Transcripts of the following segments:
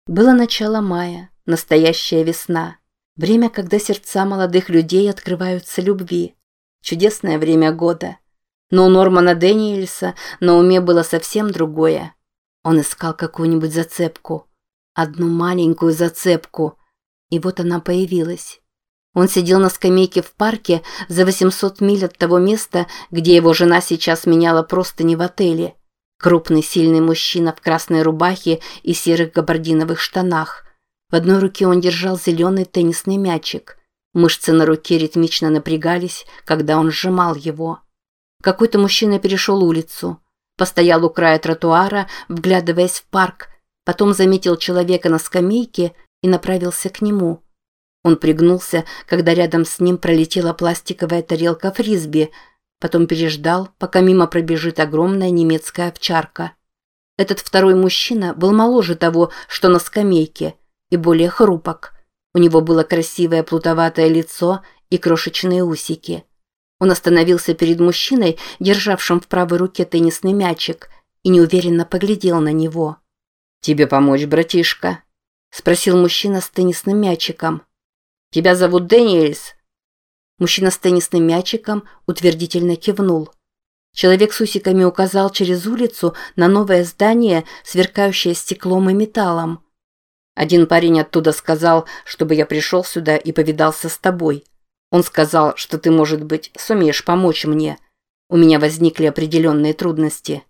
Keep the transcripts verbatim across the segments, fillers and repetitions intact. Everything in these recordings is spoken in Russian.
Было начало мая, настоящая весна. Время, когда сердца молодых людей открываются любви. Чудесное время года. Но у Нормана Дэниельса на уме было совсем другое. Он искал какую-нибудь зацепку. Одну маленькую зацепку. И вот она появилась. Он сидел на скамейке в парке за восемьсот миль от того места, где его жена сейчас меняла простыни в отеле. Крупный, сильный мужчина в красной рубахе и серых габардиновых штанах. В одной руке он держал зеленый теннисный мячик. Мышцы на руке ритмично напрягались, когда он сжимал его. Какой-то мужчина перешел улицу. Постоял у края тротуара, вглядываясь в парк. Потом заметил человека на скамейке и направился к нему. Он пригнулся, когда рядом с ним пролетела пластиковая тарелка фрисби. Потом переждал, пока мимо пробежит огромная немецкая овчарка. Этот второй мужчина был моложе того, что на скамейке, и более хрупок. У него было красивое плутоватое лицо и крошечные усики. Он остановился перед мужчиной, державшим в правой руке теннисный мячик, и неуверенно поглядел на него. «Тебе помочь, братишка?» – спросил мужчина с теннисным мячиком. «Тебя зовут Дэниельс?» Мужчина с теннисным мячиком утвердительно кивнул. Человек с усиками указал через улицу на новое здание, сверкающее стеклом и металлом. «Один парень оттуда сказал, чтобы я пришел сюда и повидался с тобой. Он сказал, что ты, может быть, сумеешь помочь мне. У меня возникли определенные трудности».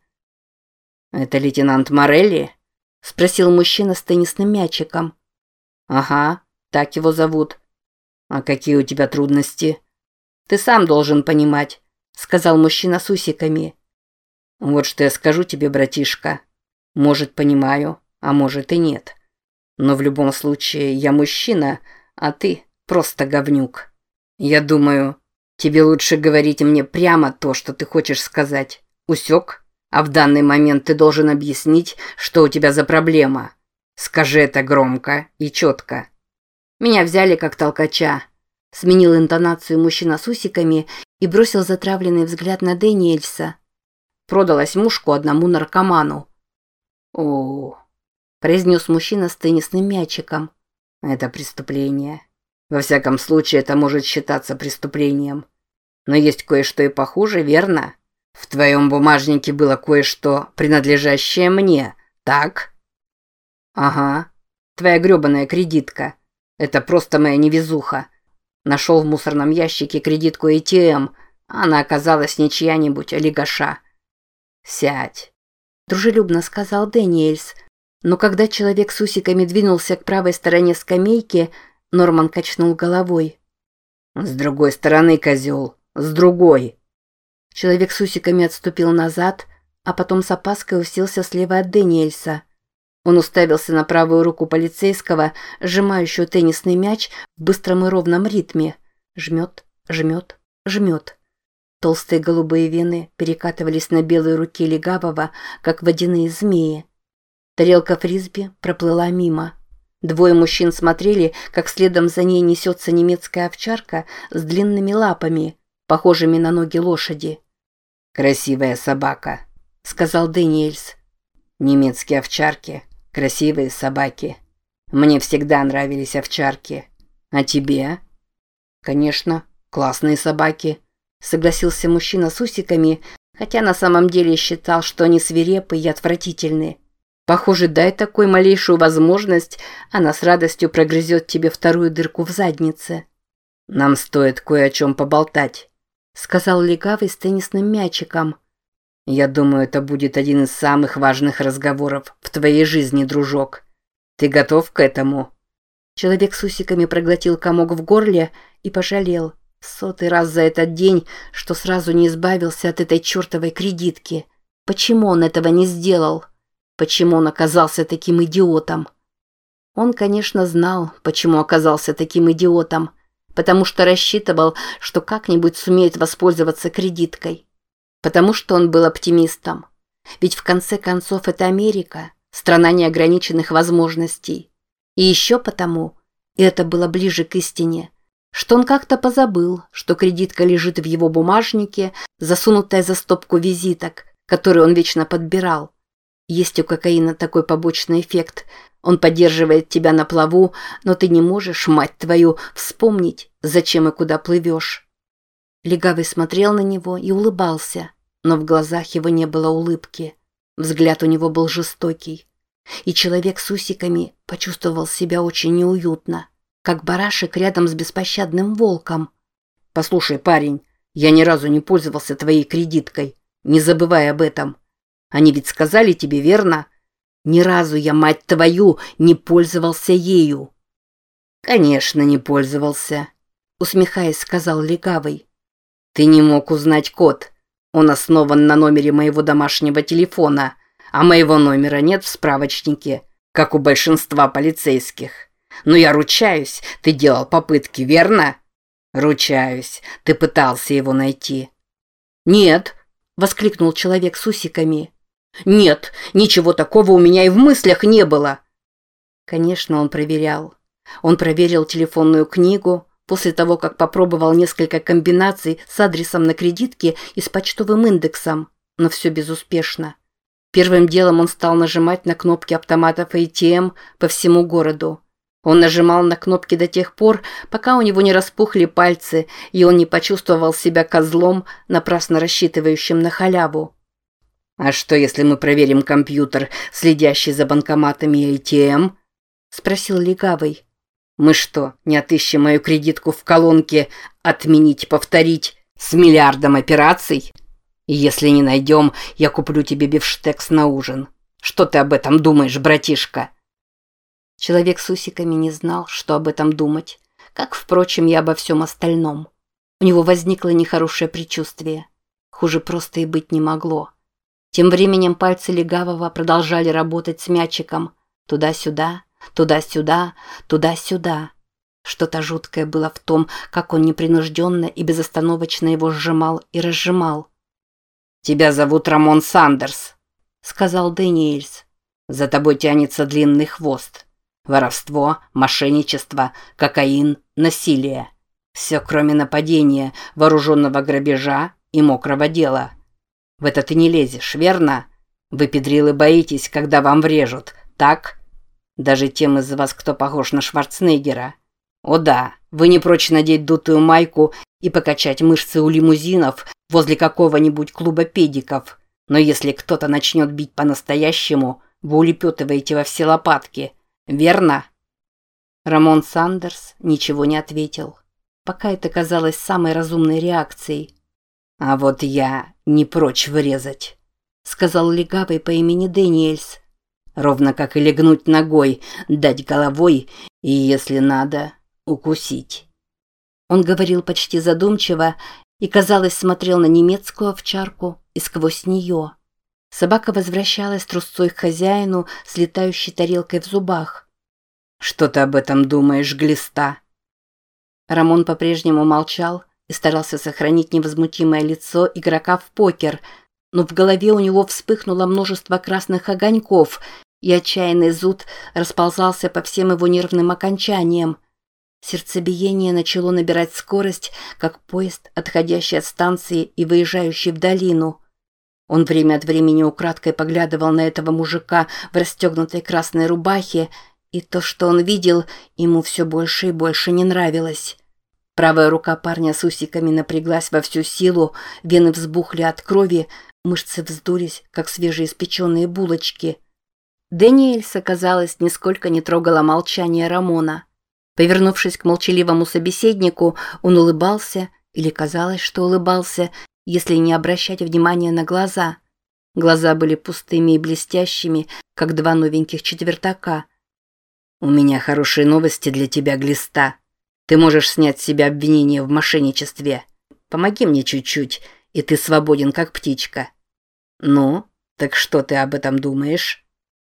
«Это лейтенант Морелли?» – спросил мужчина с теннисным мячиком. «Ага, так его зовут». «А какие у тебя трудности?» «Ты сам должен понимать», – сказал мужчина с усиками. «Вот что я скажу тебе, братишка. Может, понимаю, а может и нет. Но в любом случае я мужчина, а ты просто говнюк. Я думаю, тебе лучше говорить мне прямо то, что ты хочешь сказать. Усек? А в данный момент ты должен объяснить, что у тебя за проблема. Скажи это громко и четко». «Меня взяли как толкача», – сменил интонацию мужчина с усиками и бросил затравленный взгляд на Дэниельса. «Продалась мушку одному наркоману». «О-о-о», – произнес мужчина с теннисным мячиком. «Это преступление. Во всяком случае, это может считаться преступлением. Но есть кое-что и похуже, верно? В твоем бумажнике было кое-что, принадлежащее мне, так?» «Ага. Твоя гребаная кредитка. Это просто моя невезуха. Нашел в мусорном ящике кредитку эй ти эм. Она оказалась не чья-нибудь, а легаша». «Сядь», – дружелюбно сказал Дэниельс. Но когда человек с усиками двинулся к правой стороне скамейки, Норман качнул головой. «С другой стороны, козел, с другой». Человек с усиками отступил назад, а потом с опаской уселся слева от Дэниельса. Он уставился на правую руку полицейского, сжимающую теннисный мяч в быстром и ровном ритме. Жмет, жмет, жмет. Толстые голубые вены перекатывались на белой руке легавого, как водяные змеи. Тарелка фрисби проплыла мимо. Двое мужчин смотрели, как следом за ней несется немецкая овчарка с длинными лапами, похожими на ноги лошади. «Красивая собака», — сказал Дэниельс. «Немецкие овчарки. Красивые собаки. Мне всегда нравились овчарки. А тебе?» «Конечно, классные собаки», – согласился мужчина с усиками, хотя на самом деле считал, что они свирепы и отвратительны. Похоже, дай такой малейшую возможность, она с радостью прогрызет тебе вторую дырку в заднице. «Нам стоит кое о чем поболтать», – сказал легавый с теннисным мячиком. «Я думаю, это будет один из самых важных разговоров в твоей жизни, дружок. Ты готов к этому?» Человек с усиками проглотил комок в горле и пожалел в сотый раз за этот день, что сразу не избавился от этой чертовой кредитки. Почему он этого не сделал? Почему он оказался таким идиотом? Он, конечно, знал, почему оказался таким идиотом, потому что рассчитывал, что как-нибудь сумеет воспользоваться кредиткой. Потому что он был оптимистом. Ведь в конце концов это Америка, страна неограниченных возможностей. И еще потому, и это было ближе к истине, что он как-то позабыл, что кредитка лежит в его бумажнике, засунутая за стопку визиток, которые он вечно подбирал. Есть у кокаина такой побочный эффект. Он поддерживает тебя на плаву, но ты не можешь, мать твою, вспомнить, зачем и куда плывешь. Легавый смотрел на него и улыбался, но в глазах его не было улыбки. Взгляд у него был жестокий. И человек с усиками почувствовал себя очень неуютно, как барашек рядом с беспощадным волком. «Послушай, парень, я ни разу не пользовался твоей кредиткой. Не забывай об этом. Они ведь сказали тебе, верно? Ни разу я, мать твою, не пользовался ею». «Конечно, не пользовался», — усмехаясь, сказал Легавый. «Ты не мог узнать код. Он основан на номере моего домашнего телефона, а моего номера нет в справочнике, как у большинства полицейских. Но я ручаюсь, ты делал попытки, верно?» «Ручаюсь, ты пытался его найти». «Нет», — воскликнул человек с усиками. «Нет, ничего такого у меня и в мыслях не было». Конечно, он проверял. Он проверил телефонную книгу после того, как попробовал несколько комбинаций с адресом на кредитке и с почтовым индексом, но все безуспешно. Первым делом он стал нажимать на кнопки автоматов эй ти эм по всему городу. Он нажимал на кнопки до тех пор, пока у него не распухли пальцы, и он не почувствовал себя козлом, напрасно рассчитывающим на халяву. «А что, если мы проверим компьютер, следящий за банкоматами эй ти эм?» – спросил Легавый. «Мы что, не отыщем мою кредитку в колонке «Отменить, повторить» с миллиардом операций? И если не найдем, я куплю тебе бифштекс на ужин. Что ты об этом думаешь, братишка?» Человек с усиками не знал, что об этом думать, как, впрочем, и обо всем остальном. У него возникло нехорошее предчувствие. Хуже просто и быть не могло. Тем временем пальцы Легавого продолжали работать с мячиком. Туда-сюда, туда-сюда, туда-сюда. Что-то жуткое было в том, как он непринужденно и безостановочно его сжимал и разжимал. «Тебя зовут Рамон Сандерс», — сказал Дэниэльс. «За тобой тянется длинный хвост. Воровство, мошенничество, кокаин, насилие. Все, кроме нападения, вооруженного грабежа и мокрого дела. В это ты не лезешь, верно? Вы, педрилы, боитесь, когда вам врежут, так? Даже тем из вас, кто похож на Шварценеггера. О да, вы не прочь надеть дутую майку и покачать мышцы у лимузинов возле какого-нибудь клуба педиков. Но если кто-то начнет бить по-настоящему, вы улепетываете во все лопатки. Верно?» Рамон Сандерс ничего не ответил. Пока это казалось самой разумной реакцией. «А вот я не прочь врезать», — сказал Легавый по имени Дэниэльс. «Ровно как и легнуть ногой, дать головой и, если надо, укусить». Он говорил почти задумчиво и, казалось, смотрел на немецкую овчарку и сквозь нее. Собака возвращалась трусцой к хозяину с летающей тарелкой в зубах. «Что ты об этом думаешь, глиста?» Рамон по-прежнему молчал и старался сохранить невозмутимое лицо игрока в покер, но в голове у него вспыхнуло множество красных огоньков, и отчаянный зуд расползался по всем его нервным окончаниям. Сердцебиение начало набирать скорость, как поезд, отходящий от станции и выезжающий в долину. Он время от времени украдкой поглядывал на этого мужика в расстегнутой красной рубахе, и то, что он видел, ему все больше и больше не нравилось. Правая рука парня с усиками напряглась во всю силу, вены взбухли от крови, мышцы вздулись, как свежеиспеченные булочки. Дэниэльса, казалось, нисколько не трогало молчание Рамона. Повернувшись к молчаливому собеседнику, он улыбался, или казалось, что улыбался, если не обращать внимания на глаза. Глаза были пустыми и блестящими, как два новеньких четвертака. «У меня хорошие новости для тебя, глиста. Ты можешь снять с себя обвинение в мошенничестве. Помоги мне чуть-чуть, и ты свободен, как птичка». «Ну, так что ты об этом думаешь?»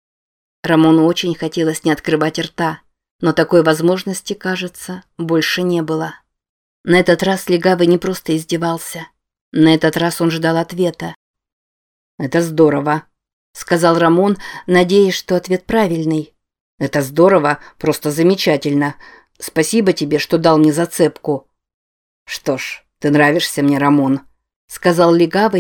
Рамону очень хотелось не открывать рта, но такой возможности, кажется, больше не было. На этот раз Легавый не просто издевался. На этот раз он ждал ответа. «Это здорово», — сказал Рамон, надеясь, что ответ правильный. «Это здорово, просто замечательно. Спасибо тебе, что дал мне зацепку». «Что ж, ты нравишься мне, Рамон», — сказал Легавый,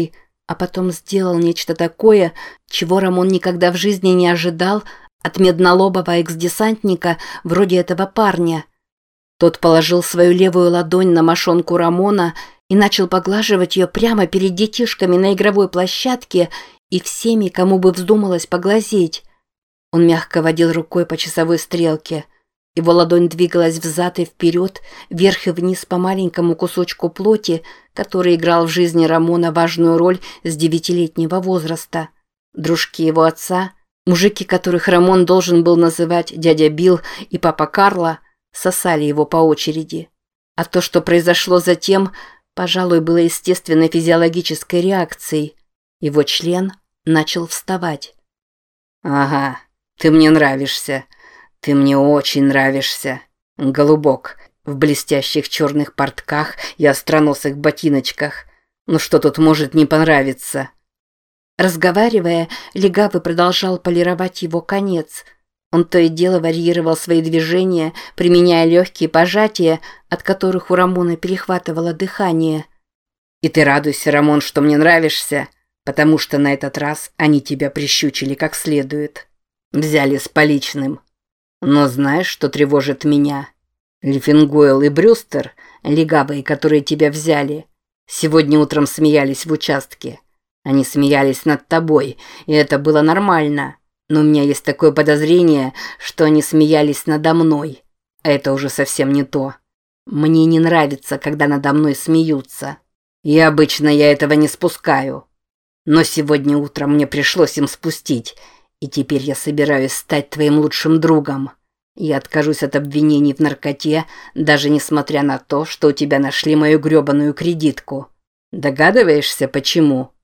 а потом сделал нечто такое, чего Рамон никогда в жизни не ожидал от меднолобого экс-десантника вроде этого парня. Тот положил свою левую ладонь на мошонку Рамона и начал поглаживать ее прямо перед детишками на игровой площадке и всеми, кому бы вздумалось поглазеть. Он мягко водил рукой по часовой стрелке. Его ладонь двигалась взад и вперед, вверх и вниз по маленькому кусочку плоти, который играл в жизни Рамона важную роль с девятилетнего возраста. Дружки его отца, мужики, которых Рамон должен был называть дядя Билл и папа Карло, сосали его по очереди. А то, что произошло затем, пожалуй, было естественной физиологической реакцией. Его член начал вставать. «Ага, ты мне нравишься. Ты мне очень нравишься. Голубок, в блестящих черных портках и остроносых ботиночках. Ну что тут может не понравиться?» Разговаривая, Легавый продолжал полировать его конец. Он то и дело варьировал свои движения, применяя легкие пожатия, от которых у Рамона перехватывало дыхание. «И ты радуйся, Рамон, что мне нравишься, потому что на этот раз они тебя прищучили как следует. Взяли с поличным. Но знаешь, что тревожит меня? Лифингуэлл и Брюстер, легавые, которые тебя взяли, сегодня утром смеялись в участке. Они смеялись над тобой, и это было нормально. Но у меня есть такое подозрение, что они смеялись надо мной. А это уже совсем не то. Мне не нравится, когда надо мной смеются. И обычно я этого не спускаю. Но сегодня утром мне пришлось им спустить, и теперь я собираюсь стать твоим лучшим другом. Я откажусь от обвинений в наркоте, даже несмотря на то, что у тебя нашли мою грёбаную кредитку. Догадываешься, почему?»